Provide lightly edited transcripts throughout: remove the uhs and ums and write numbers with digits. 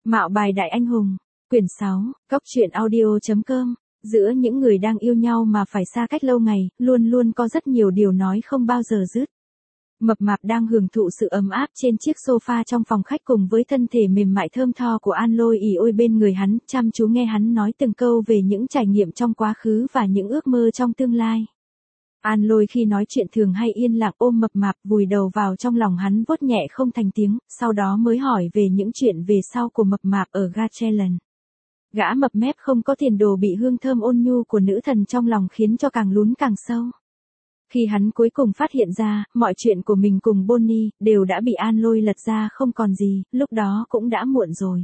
Mạo bài đại anh hùng, quyển 6, Cốc truyện audio.com. Giữa những người đang yêu nhau mà phải xa cách lâu ngày, luôn luôn có rất nhiều điều nói không bao giờ dứt. Mập mạp đang hưởng thụ sự ấm áp trên chiếc sofa trong phòng khách cùng với thân thể mềm mại thơm tho của An Lôi ỉ ôi bên người hắn, chăm chú nghe hắn nói từng câu về những trải nghiệm trong quá khứ và những ước mơ trong tương lai. An Lôi khi nói chuyện thường hay yên lặng ôm mập mạp vùi đầu vào trong lòng hắn vuốt nhẹ không thành tiếng, sau đó mới hỏi về những chuyện về sau của mập mạp ở Garchellen. Gã mập mép không có tiền đồ bị hương thơm ôn nhu của nữ thần trong lòng khiến cho càng lún càng sâu. Khi hắn cuối cùng phát hiện ra, mọi chuyện của mình cùng Bonnie đều đã bị An Lôi lật ra không còn gì, lúc đó cũng đã muộn rồi.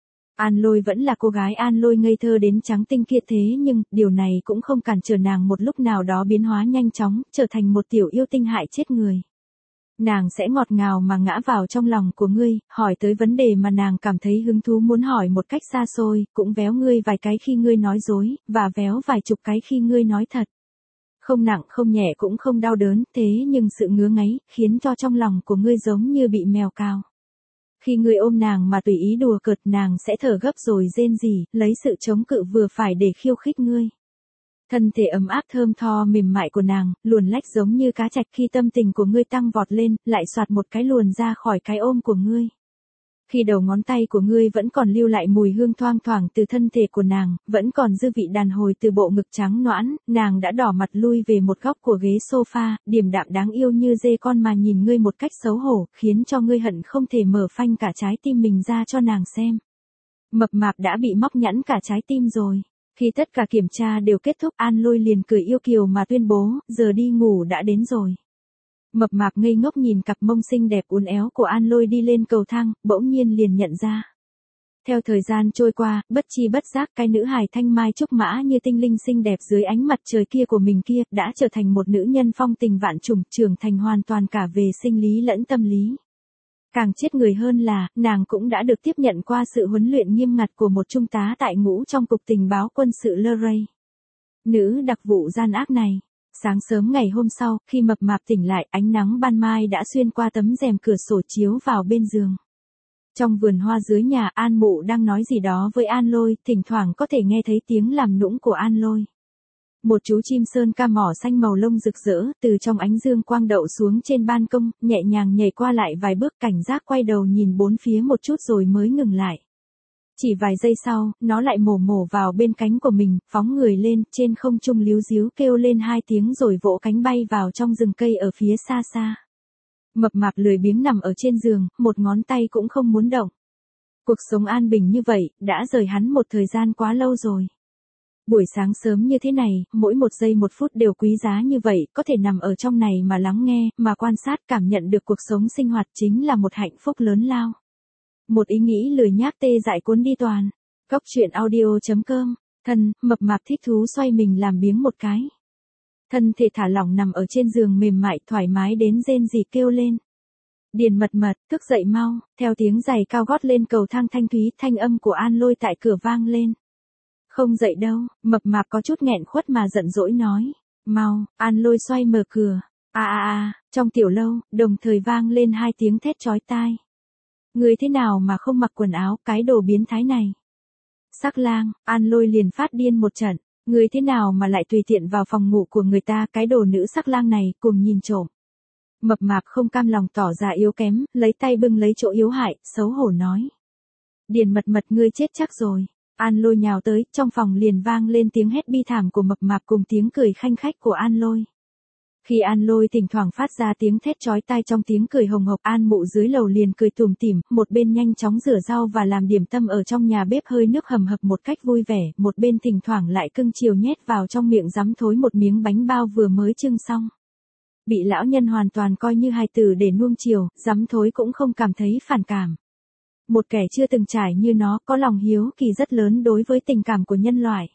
An Lôi vẫn là cô gái An Lôi ngây thơ đến trắng tinh kia thế nhưng, điều này cũng không cản trở nàng một lúc nào đó biến hóa nhanh chóng, trở thành một tiểu yêu tinh hại chết người. Nàng sẽ ngọt ngào mà ngã vào trong lòng của ngươi, hỏi tới vấn đề mà nàng cảm thấy hứng thú muốn hỏi một cách xa xôi, cũng véo ngươi vài cái khi ngươi nói dối, và véo vài chục cái khi ngươi nói thật. Không nặng không nhẹ cũng không đau đớn, thế nhưng sự ngứa ngáy, khiến cho trong lòng của ngươi giống như bị mèo cào. Khi ngươi ôm nàng mà tùy ý đùa cợt nàng sẽ thở gấp rồi rên rỉ, lấy sự chống cự vừa phải để khiêu khích ngươi. Thân thể ấm áp thơm tho mềm mại của nàng, luồn lách giống như cá trạch khi tâm tình của ngươi tăng vọt lên, lại soạt một cái luồn ra khỏi cái ôm của ngươi. Khi đầu ngón tay của ngươi vẫn còn lưu lại mùi hương thoang thoảng từ thân thể của nàng, vẫn còn dư vị đàn hồi từ bộ ngực trắng nõn, nàng đã đỏ mặt lui về một góc của ghế sofa, điềm đạm đáng yêu như dê con mà nhìn ngươi một cách xấu hổ, khiến cho ngươi hận không thể mở phanh cả trái tim mình ra cho nàng xem. Mập mạp đã bị móc nhẵn cả trái tim rồi. Khi tất cả kiểm tra đều kết thúc, An Lôi liền cười yêu kiều mà tuyên bố, giờ đi ngủ đã đến rồi. Mập mạp ngây ngốc nhìn cặp mông xinh đẹp uốn éo của An Lôi đi lên cầu thang, bỗng nhiên liền nhận ra. Theo thời gian trôi qua, bất chi bất giác cái nữ hài thanh mai trúc mã như tinh linh xinh đẹp dưới ánh mặt trời kia của mình kia, đã trở thành một nữ nhân phong tình vạn trùng, trưởng thành hoàn toàn cả về sinh lý lẫn tâm lý. Càng chết người hơn là, nàng cũng đã được tiếp nhận qua sự huấn luyện nghiêm ngặt của một trung tá tại ngũ trong cục tình báo quân sự Luray. Nữ đặc vụ gian ác này. Sáng sớm ngày hôm sau, khi mập mạp tỉnh lại, ánh nắng ban mai đã xuyên qua tấm rèm cửa sổ chiếu vào bên giường. Trong vườn hoa dưới nhà, An Mụ đang nói gì đó với An Lôi, thỉnh thoảng có thể nghe thấy tiếng làm nũng của An Lôi. Một chú chim sơn ca mỏ xanh màu lông rực rỡ, từ trong ánh dương quang đậu xuống trên ban công, nhẹ nhàng nhảy qua lại vài bước, cảnh giác quay đầu nhìn bốn phía một chút rồi mới ngừng lại. Chỉ vài giây sau, nó lại mổ vào bên cánh của mình, phóng người lên, trên không trung líu díu kêu lên hai tiếng rồi vỗ cánh bay vào trong rừng cây ở phía xa xa. Mập mạp lười biếng nằm ở trên giường, một ngón tay cũng không muốn động. Cuộc sống an bình như vậy, đã rời hắn một thời gian quá lâu rồi. Buổi sáng sớm như thế này, mỗi một giây một phút đều quý giá như vậy, có thể nằm ở trong này mà lắng nghe, mà quan sát cảm nhận được cuộc sống sinh hoạt chính là một hạnh phúc lớn lao. Một ý nghĩ lười nhác tê dại cuốn đi toàn. Cốc truyện audio.com. Mập mạp thích thú xoay mình làm biếng một cái. Thân thể thả lỏng nằm ở trên giường mềm mại thoải mái đến rên rỉ kêu lên. Điền mật mật, thức dậy mau, theo tiếng giày cao gót lên cầu thang thanh thúy, thanh âm của An Lôi tại cửa vang lên. Không dậy đâu, mập mạp có chút nghẹn khuất mà giận dỗi nói. Mau, An Lôi xoay mở cửa. Trong tiểu lâu, đồng thời vang lên hai tiếng thét chói tai. Người thế nào mà không mặc quần áo, cái đồ biến thái này. Sắc lang, An Lôi liền phát điên một trận. Người thế nào mà lại tùy tiện vào phòng ngủ của người ta, cái đồ nữ sắc lang này, cùng nhìn trộm. Mập mạp không cam lòng tỏ ra yếu kém, lấy tay bưng lấy chỗ yếu hại, xấu hổ nói. Điền mật mật ngươi chết chắc rồi. An Lôi nhào tới, trong phòng liền vang lên tiếng hét bi thảm của mập mạp cùng tiếng cười khanh khách của An Lôi. Khi An Lôi thỉnh thoảng phát ra tiếng thét chói tai trong tiếng cười hồng hộc, An Mụ dưới lầu liền cười tủm tỉm, một bên nhanh chóng rửa rau và làm điểm tâm ở trong nhà bếp hơi nước hầm hập một cách vui vẻ, một bên thỉnh thoảng lại cưng chiều nhét vào trong miệng dắm thối một miếng bánh bao vừa mới chưng xong. Bị lão nhân hoàn toàn coi như hài tử để nuông chiều, dắm thối cũng không cảm thấy phản cảm. Một kẻ chưa từng trải như nó có lòng hiếu kỳ rất lớn đối với tình cảm của nhân loại.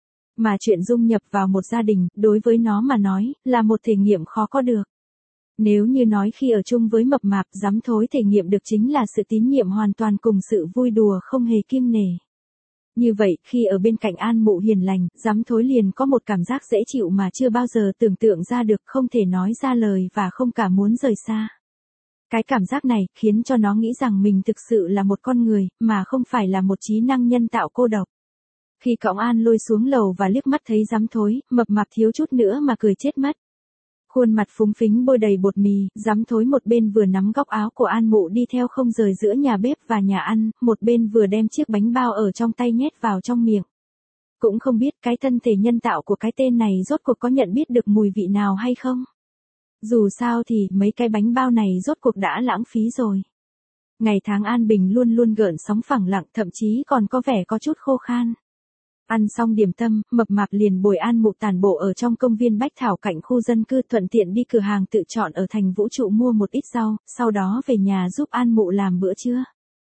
Mà chuyện dung nhập vào một gia đình, đối với nó mà nói, là một thể nghiệm khó có được. Nếu như nói khi ở chung với mập mạp, dám thối thể nghiệm được chính là sự tín nhiệm hoàn toàn cùng sự vui đùa không hề kiêng nể. Như vậy, khi ở bên cạnh An Mụ hiền lành, dám thối liền có một cảm giác dễ chịu mà chưa bao giờ tưởng tượng ra được, không thể nói ra lời và không cả muốn rời xa. Cái cảm giác này khiến cho nó nghĩ rằng mình thực sự là một con người, mà không phải là một trí năng nhân tạo cô độc. Khi cõng An Lôi xuống lầu và liếc mắt thấy dám thối, mập mạp thiếu chút nữa mà cười chết mất. Khuôn mặt phúng phính bôi đầy bột mì, dám thối một bên vừa nắm góc áo của An Mụ đi theo không rời giữa nhà bếp và nhà ăn, một bên vừa đem chiếc bánh bao ở trong tay nhét vào trong miệng. Cũng không biết cái thân thể nhân tạo của cái tên này rốt cuộc có nhận biết được mùi vị nào hay không. Dù sao thì mấy cái bánh bao này rốt cuộc đã lãng phí rồi. Ngày tháng an bình luôn luôn gợn sóng phẳng lặng, thậm chí còn có vẻ có chút khô khan. Ăn xong điểm tâm, mập mạp liền bồi An Mụ tản bộ ở trong công viên Bách Thảo cạnh khu dân cư, thuận tiện đi cửa hàng tự chọn ở thành Vũ Trụ mua một ít rau, sau đó về nhà giúp An Mụ làm bữa trưa.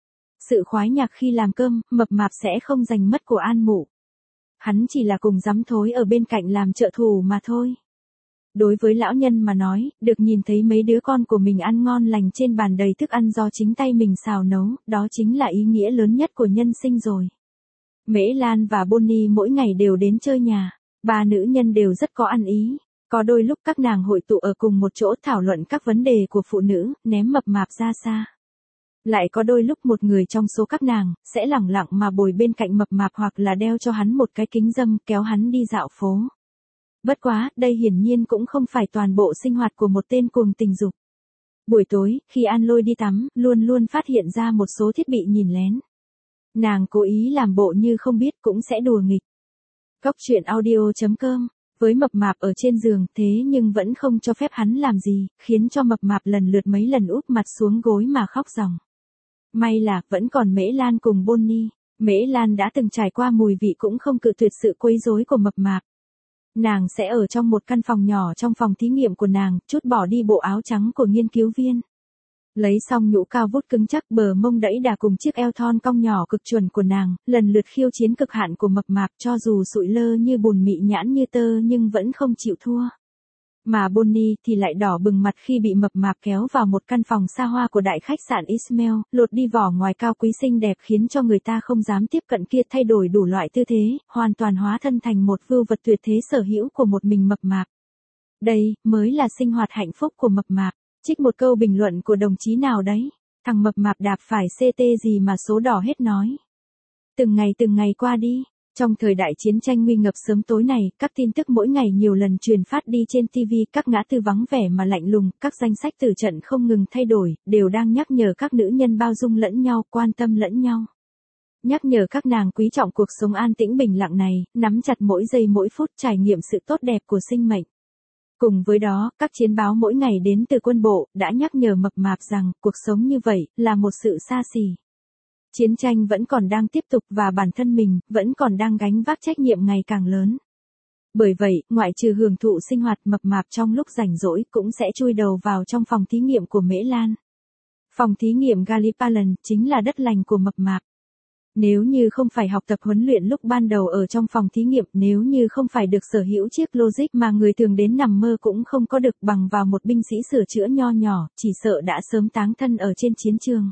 Sự khoái nhạc khi làm cơm, mập mạp sẽ không giành mất của An Mụ. Hắn chỉ là cùng dám thối ở bên cạnh làm trợ thủ mà thôi. Đối với lão nhân mà nói, được nhìn thấy mấy đứa con của mình ăn ngon lành trên bàn đầy thức ăn do chính tay mình xào nấu, đó chính là ý nghĩa lớn nhất của nhân sinh rồi. Mễ Lan và Bonnie mỗi ngày đều đến chơi nhà, ba nữ nhân đều rất có ăn ý. Có đôi lúc các nàng hội tụ ở cùng một chỗ thảo luận các vấn đề của phụ nữ, ném mập mạp ra xa. Lại có đôi lúc một người trong số các nàng sẽ lẳng lặng mà bồi bên cạnh mập mạp hoặc là đeo cho hắn một cái kính râm kéo hắn đi dạo phố. Bất quá, đây hiển nhiên cũng không phải toàn bộ sinh hoạt của một tên cuồng tình dục. Buổi tối, khi An Lôi đi tắm, luôn luôn phát hiện ra một số thiết bị nhìn lén. Nàng cố ý làm bộ như không biết cũng sẽ đùa nghịch. Góc truyện audio.com, với mập mạp ở trên giường thế nhưng vẫn không cho phép hắn làm gì, khiến cho mập mạp lần lượt mấy lần úp mặt xuống gối mà khóc ròng. May là vẫn còn Mễ Lan cùng Bonnie. Mễ Lan đã từng trải qua mùi vị cũng không cự tuyệt sự quấy rối của mập mạp. Nàng sẽ ở trong một căn phòng nhỏ trong phòng thí nghiệm của nàng, trút bỏ đi bộ áo trắng của nghiên cứu viên. Lấy xong nhũ cao vút cứng chắc, bờ mông đẫy đà cùng chiếc eo thon cong nhỏ cực chuẩn của nàng, lần lượt khiêu chiến cực hạn của mập mạp, cho dù sụi lơ như bùn mị nhãn như tơ nhưng vẫn không chịu thua. Mà Bonnie thì lại đỏ bừng mặt khi bị mập mạp kéo vào một căn phòng xa hoa của đại khách sạn Ismail, lột đi vỏ ngoài cao quý xinh đẹp khiến cho người ta không dám tiếp cận kia, thay đổi đủ loại tư thế, hoàn toàn hóa thân thành một vưu vật tuyệt thế sở hữu của một mình mập mạp. Đây mới là sinh hoạt hạnh phúc của mập mạp. Trích một câu bình luận của đồng chí nào đấy, thằng mập mạp đạp phải CT gì mà số đỏ hết nói. Từng ngày qua đi. Trong thời đại chiến tranh nguy ngập sớm tối này, các tin tức mỗi ngày nhiều lần truyền phát đi trên TV, các ngã tư vắng vẻ mà lạnh lùng, các danh sách tử trận không ngừng thay đổi, đều đang nhắc nhở các nữ nhân bao dung lẫn nhau, quan tâm lẫn nhau. Nhắc nhở các nàng quý trọng cuộc sống an tĩnh bình lặng này, nắm chặt mỗi giây mỗi phút, trải nghiệm sự tốt đẹp của sinh mệnh. Cùng với đó, các chiến báo mỗi ngày đến từ quân bộ, đã nhắc nhở mập mạp rằng, cuộc sống như vậy, là một sự xa xỉ. Chiến tranh vẫn còn đang tiếp tục và bản thân mình, vẫn còn đang gánh vác trách nhiệm ngày càng lớn. Bởi vậy, ngoại trừ hưởng thụ sinh hoạt, mập mạp trong lúc rảnh rỗi cũng sẽ chui đầu vào trong phòng thí nghiệm của Mễ Lan. Phòng thí nghiệm Gallipoli chính là đất lành của mập mạp. Nếu như không phải học tập huấn luyện lúc ban đầu ở trong phòng thí nghiệm, nếu như không phải được sở hữu chiếc logic mà người thường đến nằm mơ cũng không có được, bằng vào một binh sĩ sửa chữa nho nhỏ, chỉ sợ đã sớm táng thân ở trên chiến trường.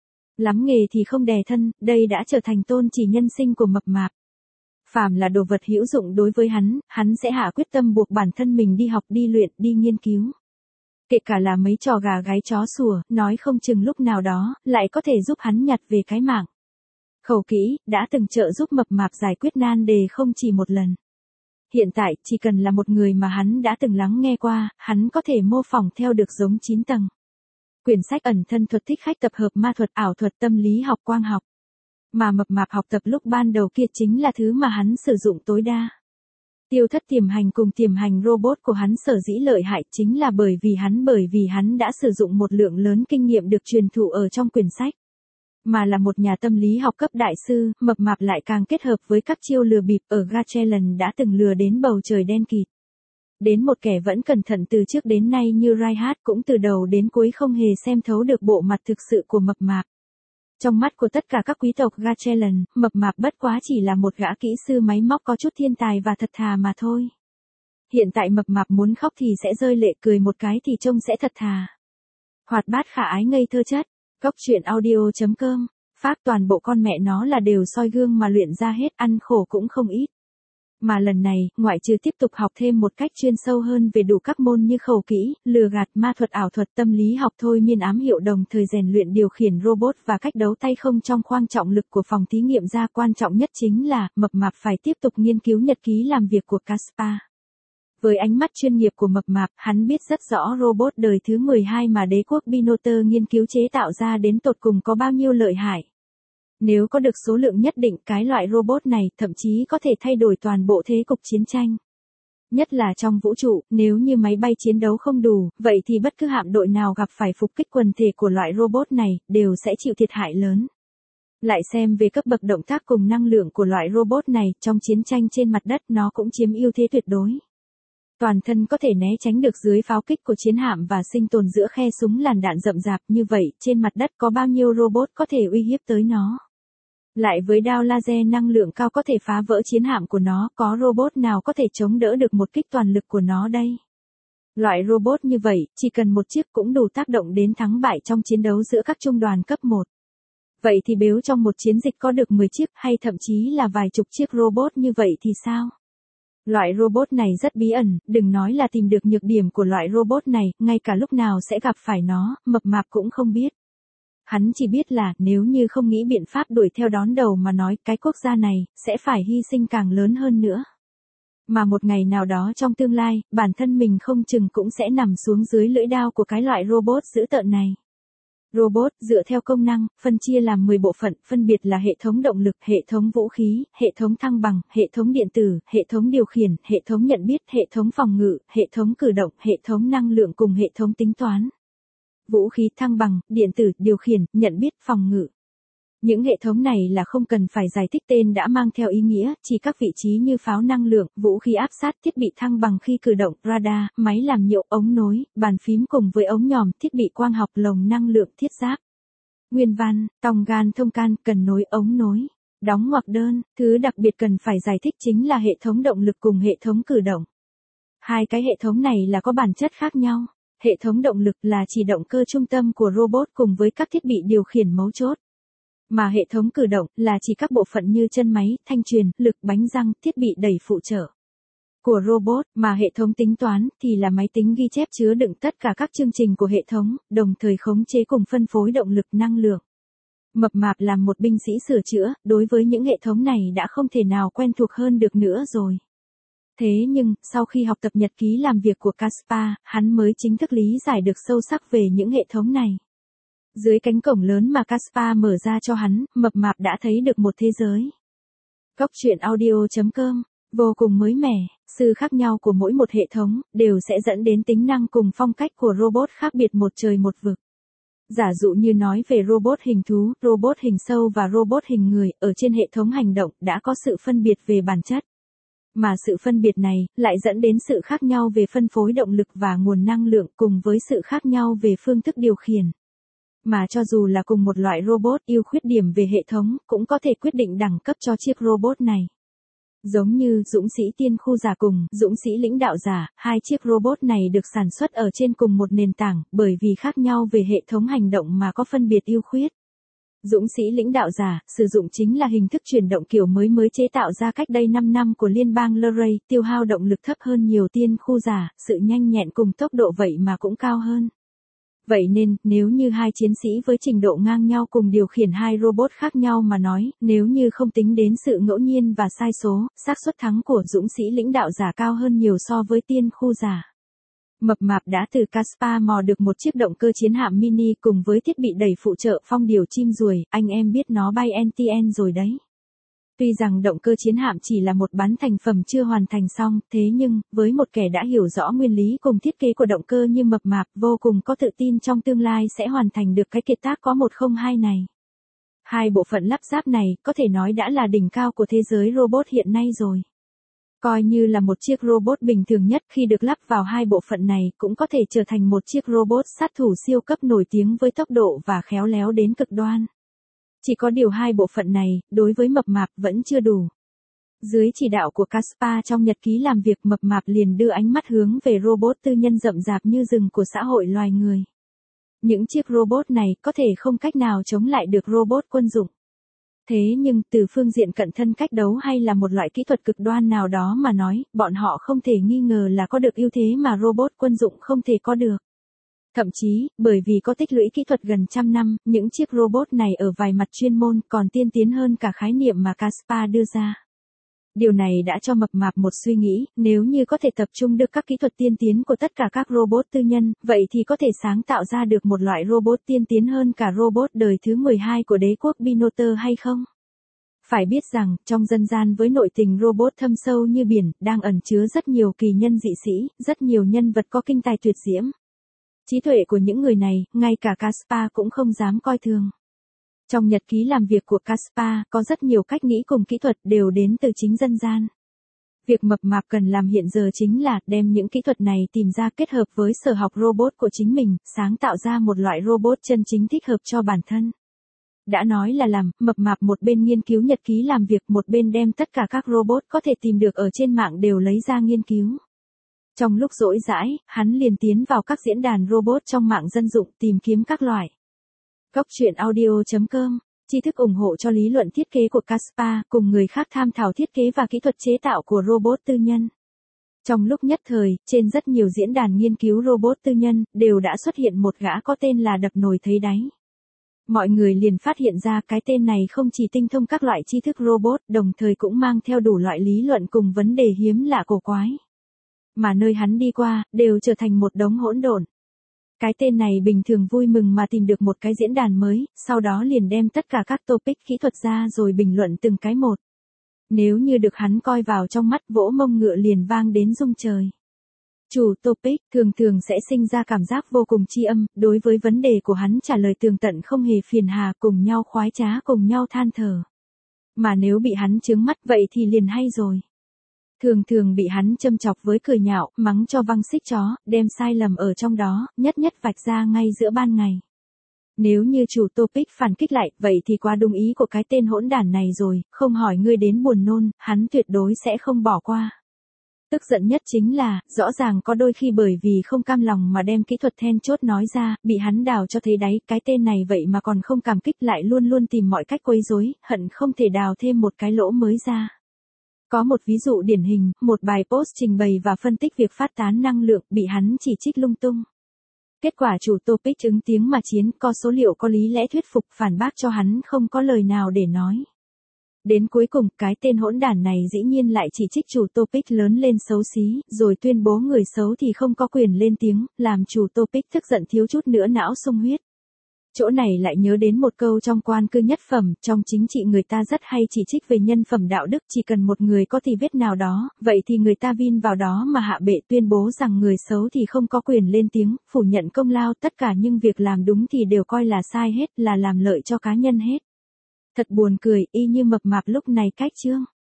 Lắm nghề thì không đè thân, đây đã trở thành tôn chỉ nhân sinh của mập mạp. Phàm là đồ vật hữu dụng đối với hắn sẽ hạ quyết tâm buộc bản thân mình đi học, đi luyện, đi nghiên cứu. Kể cả là mấy trò gà gái chó sủa, nói không chừng lúc nào đó, lại có thể giúp hắn nhặt về cái mạng. Khẩu kỹ, đã từng trợ giúp mập mạp giải quyết nan đề không chỉ một lần. Hiện tại, chỉ cần là một người mà hắn đã từng lắng nghe qua, hắn có thể mô phỏng theo được giống 9 tầng. Quyển sách ẩn thân thuật, thích khách tập hợp ma thuật, ảo thuật, tâm lý học, quang học. Mà mập mạp học tập lúc ban đầu kia chính là thứ mà hắn sử dụng tối đa. Tiêu thất tiềm hành cùng tiềm hành robot của hắn sở dĩ lợi hại chính là bởi vì hắn đã sử dụng một lượng lớn kinh nghiệm được truyền thụ ở trong quyển sách. Mà là một nhà tâm lý học cấp đại sư, mập mạp lại càng kết hợp với các chiêu lừa bịp, ở Gatchelen đã từng lừa đến bầu trời đen kịt. Đến một kẻ vẫn cẩn thận từ trước đến nay như Reinhardt cũng từ đầu đến cuối không hề xem thấu được bộ mặt thực sự của mập mạp. Trong mắt của tất cả các quý tộc Gatchelen, mập mạp bất quá chỉ là một gã kỹ sư máy móc có chút thiên tài và thật thà mà thôi. Hiện tại mập mạp muốn khóc thì sẽ rơi lệ, cười một cái thì trông sẽ thật thà. Hoạt bát khả ái ngây thơ chất. Góc truyện audio.com, phát toàn bộ con mẹ nó là đều soi gương mà luyện ra hết, ăn khổ cũng không ít. Mà lần này, ngoại trừ tiếp tục học thêm một cách chuyên sâu hơn về đủ các môn như khẩu kỹ, lừa gạt, ma thuật, ảo thuật, tâm lý học, thôi miên, ám hiệu, đồng thời rèn luyện điều khiển robot và cách đấu tay không trong khoang trọng lực của phòng thí nghiệm ra, quan trọng nhất chính là, mập mạp phải tiếp tục nghiên cứu nhật ký làm việc của Caspar. Với ánh mắt chuyên nghiệp của mập mạp, hắn biết rất rõ robot đời thứ 12 mà đế quốc Binoter nghiên cứu chế tạo ra đến tột cùng có bao nhiêu lợi hại. Nếu có được số lượng nhất định, cái loại robot này thậm chí có thể thay đổi toàn bộ thế cục chiến tranh. Nhất là trong vũ trụ, nếu như máy bay chiến đấu không đủ, vậy thì bất cứ hạm đội nào gặp phải phục kích quần thể của loại robot này, đều sẽ chịu thiệt hại lớn. Lại xem về cấp bậc động tác cùng năng lượng của loại robot này, trong chiến tranh trên mặt đất nó cũng chiếm ưu thế tuyệt đối. Toàn thân có thể né tránh được dưới pháo kích của chiến hạm và sinh tồn giữa khe súng làn đạn rậm rạp, như vậy, trên mặt đất có bao nhiêu robot có thể uy hiếp tới nó. Lại với đao laser năng lượng cao có thể phá vỡ chiến hạm của nó, có robot nào có thể chống đỡ được một kích toàn lực của nó đây? Loại robot như vậy, chỉ cần một chiếc cũng đủ tác động đến thắng bại trong chiến đấu giữa các trung đoàn cấp 1. Vậy thì nếu trong một chiến dịch có được 10 chiếc hay thậm chí là vài chục chiếc robot như vậy thì sao? Loại robot này rất bí ẩn, đừng nói là tìm được nhược điểm của loại robot này, ngay cả lúc nào sẽ gặp phải nó, mập mạp cũng không biết. Hắn chỉ biết là nếu như không nghĩ biện pháp đuổi theo đón đầu mà nói, cái quốc gia này sẽ phải hy sinh càng lớn hơn nữa. Mà một ngày nào đó trong tương lai, bản thân mình không chừng cũng sẽ nằm xuống dưới lưỡi đao của cái loại robot dữ tợn này. Robot, dựa theo công năng, phân chia làm 10 bộ phận, phân biệt là hệ thống động lực, hệ thống vũ khí, hệ thống thăng bằng, hệ thống điện tử, hệ thống điều khiển, hệ thống nhận biết, hệ thống phòng ngự, hệ thống cử động, hệ thống năng lượng cùng hệ thống tính toán. Vũ khí, thăng bằng, điện tử, điều khiển, nhận biết, phòng ngự. Những hệ thống này là không cần phải giải thích tên đã mang theo ý nghĩa, chỉ các vị trí như pháo năng lượng, vũ khí áp sát, thiết bị thăng bằng khi cử động, radar, máy làm nhiễu, ống nối, bàn phím cùng với ống nhòm, thiết bị quang học, lồng năng lượng, thiết giáp. Nguyên văn, tòng gan thông can, cần nối, ống nối, đóng ngoặc đơn, thứ đặc biệt cần phải giải thích chính là hệ thống động lực cùng hệ thống cử động. Hai cái hệ thống này là có bản chất khác nhau. Hệ thống động lực là chỉ động cơ trung tâm của robot cùng với các thiết bị điều khiển mấu chốt. Mà hệ thống cử động là chỉ các bộ phận như chân máy, thanh truyền, lực, bánh răng, thiết bị đẩy phụ trợ của robot, mà hệ thống tính toán thì là máy tính ghi chép chứa đựng tất cả các chương trình của hệ thống, đồng thời khống chế cùng phân phối động lực năng lượng. Mập mạp làm một binh sĩ sửa chữa, đối với những hệ thống này đã không thể nào quen thuộc hơn được nữa rồi. Thế nhưng, sau khi học tập nhật ký làm việc của Caspar, hắn mới chính thức lý giải được sâu sắc về những hệ thống này. Dưới cánh cổng lớn mà Caspar mở ra cho hắn, mập mạp đã thấy được một thế giới. Góc truyện audio.com, vô cùng mới mẻ, sự khác nhau của mỗi một hệ thống, đều sẽ dẫn đến tính năng cùng phong cách của robot khác biệt một trời một vực. Giả dụ như nói về robot hình thú, robot hình sâu và robot hình người, ở trên hệ thống hành động, đã có sự phân biệt về bản chất. Mà sự phân biệt này, lại dẫn đến sự khác nhau về phân phối động lực và nguồn năng lượng cùng với sự khác nhau về phương thức điều khiển. Mà cho dù là cùng một loại robot, ưu khuyết điểm về hệ thống, cũng có thể quyết định đẳng cấp cho chiếc robot này. Giống như dũng sĩ tiên khu giả cùng dũng sĩ lĩnh đạo giả, hai chiếc robot này được sản xuất ở trên cùng một nền tảng, bởi vì khác nhau về hệ thống hành động mà có phân biệt ưu khuyết. Dũng sĩ lĩnh đạo giả, sử dụng chính là hình thức chuyển động kiểu mới chế tạo ra cách đây 5 năm của liên bang Luray, tiêu hao động lực thấp hơn nhiều tiên khu giả, sự nhanh nhẹn cùng tốc độ vậy mà cũng cao hơn. Vậy nên, nếu như hai chiến sĩ với trình độ ngang nhau cùng điều khiển hai robot khác nhau mà nói, nếu như không tính đến sự ngẫu nhiên và sai số, xác suất thắng của dũng sĩ lĩnh đạo giả cao hơn nhiều so với tiên khu giả. Mập mạp đã từ Caspar mò được một chiếc động cơ chiến hạm mini cùng với thiết bị đẩy phụ trợ phong điều chim ruồi, anh em biết nó bay NTN rồi đấy. Tuy rằng động cơ chiến hạm chỉ là một bán thành phẩm chưa hoàn thành xong, thế nhưng, với một kẻ đã hiểu rõ nguyên lý cùng thiết kế của động cơ như mập mạp, vô cùng có tự tin trong tương lai sẽ hoàn thành được cái kiệt tác có 102 này. Hai bộ phận lắp ráp này, có thể nói đã là đỉnh cao của thế giới robot hiện nay rồi. Coi như là một chiếc robot bình thường nhất khi được lắp vào hai bộ phận này, cũng có thể trở thành một chiếc robot sát thủ siêu cấp nổi tiếng với tốc độ và khéo léo đến cực đoan. Chỉ có điều hai bộ phận này, đối với mập mạp vẫn chưa đủ. Dưới chỉ đạo của Caspar trong nhật ký làm việc, mập mạp liền đưa ánh mắt hướng về robot tư nhân rậm rạp như rừng của xã hội loài người. Những chiếc robot này có thể không cách nào chống lại được robot quân dụng. Thế nhưng từ phương diện cận thân cách đấu hay là một loại kỹ thuật cực đoan nào đó mà nói, bọn họ không thể nghi ngờ là có được ưu thế mà robot quân dụng không thể có được. Thậm chí, bởi vì có tích lũy kỹ thuật gần trăm năm, những chiếc robot này ở vài mặt chuyên môn còn tiên tiến hơn cả khái niệm mà Caspar đưa ra. Điều này đã cho mập mạp một suy nghĩ, nếu như có thể tập trung được các kỹ thuật tiên tiến của tất cả các robot tư nhân, vậy thì có thể sáng tạo ra được một loại robot tiên tiến hơn cả robot đời thứ 12 của đế quốc Binoter hay không? Phải biết rằng, trong dân gian với nội tình robot thâm sâu như biển, đang ẩn chứa rất nhiều kỳ nhân dị sĩ, rất nhiều nhân vật có kinh tài tuyệt diễm. Trí tuệ của những người này, ngay cả Caspar cũng không dám coi thường. Trong nhật ký làm việc của Caspar, có rất nhiều cách nghĩ cùng kỹ thuật đều đến từ chính dân gian. Việc mập mạp cần làm hiện giờ chính là đem những kỹ thuật này tìm ra kết hợp với sở học robot của chính mình, sáng tạo ra một loại robot chân chính thích hợp cho bản thân. Đã nói là làm, mập mạp một bên nghiên cứu nhật ký làm việc, một bên đem tất cả các robot có thể tìm được ở trên mạng đều lấy ra nghiên cứu. Trong lúc rỗi rãi, hắn liền tiến vào các diễn đàn robot trong mạng dân dụng tìm kiếm các loại. Góc truyện audio.com, tri thức ủng hộ cho lý luận thiết kế của Caspar, cùng người khác tham thảo thiết kế và kỹ thuật chế tạo của robot tư nhân. Trong lúc nhất thời, trên rất nhiều diễn đàn nghiên cứu robot tư nhân, đều đã xuất hiện một gã có tên là đập nồi thấy đáy. Mọi người liền phát hiện ra cái tên này không chỉ tinh thông các loại tri thức robot, đồng thời cũng mang theo đủ loại lý luận cùng vấn đề hiếm lạ cổ quái. Mà nơi hắn đi qua, đều trở thành một đống hỗn độn. Cái tên này bình thường vui mừng mà tìm được một cái diễn đàn mới, sau đó liền đem tất cả các topic kỹ thuật ra rồi bình luận từng cái một. Nếu như được hắn coi vào trong mắt, vỗ mông ngựa liền vang đến rung trời. Chủ topic thường thường sẽ sinh ra cảm giác vô cùng tri âm, đối với vấn đề của hắn trả lời tường tận không hề phiền hà, cùng nhau khoái trá, cùng nhau than thở. Mà nếu bị hắn chướng mắt vậy thì liền hay rồi. Thường thường bị hắn châm chọc với cười nhạo, mắng cho văng xích chó, đem sai lầm ở trong đó, nhất nhất vạch ra ngay giữa ban ngày. Nếu như chủ topic phản kích lại, vậy thì quá đúng ý của cái tên hỗn đản này rồi, không hỏi ngươi đến buồn nôn, hắn tuyệt đối sẽ không bỏ qua. Tức giận nhất chính là, rõ ràng có đôi khi bởi vì không cam lòng mà đem kỹ thuật then chốt nói ra, bị hắn đào cho thấy đáy, cái tên này vậy mà còn không cảm kích, lại luôn luôn tìm mọi cách quấy rối, hận không thể đào thêm một cái lỗ mới ra. Có một ví dụ điển hình, một bài post trình bày và phân tích việc phát tán năng lượng, bị hắn chỉ trích lung tung. Kết quả chủ topic ứng tiếng mà chiến, có số liệu có lý lẽ thuyết phục, phản bác cho hắn không có lời nào để nói. Đến cuối cùng, cái tên hỗn đản này dĩ nhiên lại chỉ trích chủ topic lớn lên xấu xí, rồi tuyên bố người xấu thì không có quyền lên tiếng, làm chủ topic tức giận thiếu chút nữa não sung huyết. Chỗ này lại nhớ đến một câu trong Quan Cư Nhất Phẩm, trong chính trị người ta rất hay chỉ trích về nhân phẩm đạo đức, chỉ cần một người có tì vết nào đó, vậy thì người ta vin vào đó mà hạ bệ, tuyên bố rằng người xấu thì không có quyền lên tiếng, phủ nhận công lao, tất cả những việc làm đúng thì đều coi là sai hết, là làm lợi cho cá nhân hết. Thật buồn cười, y như mập mạp lúc này cách chương.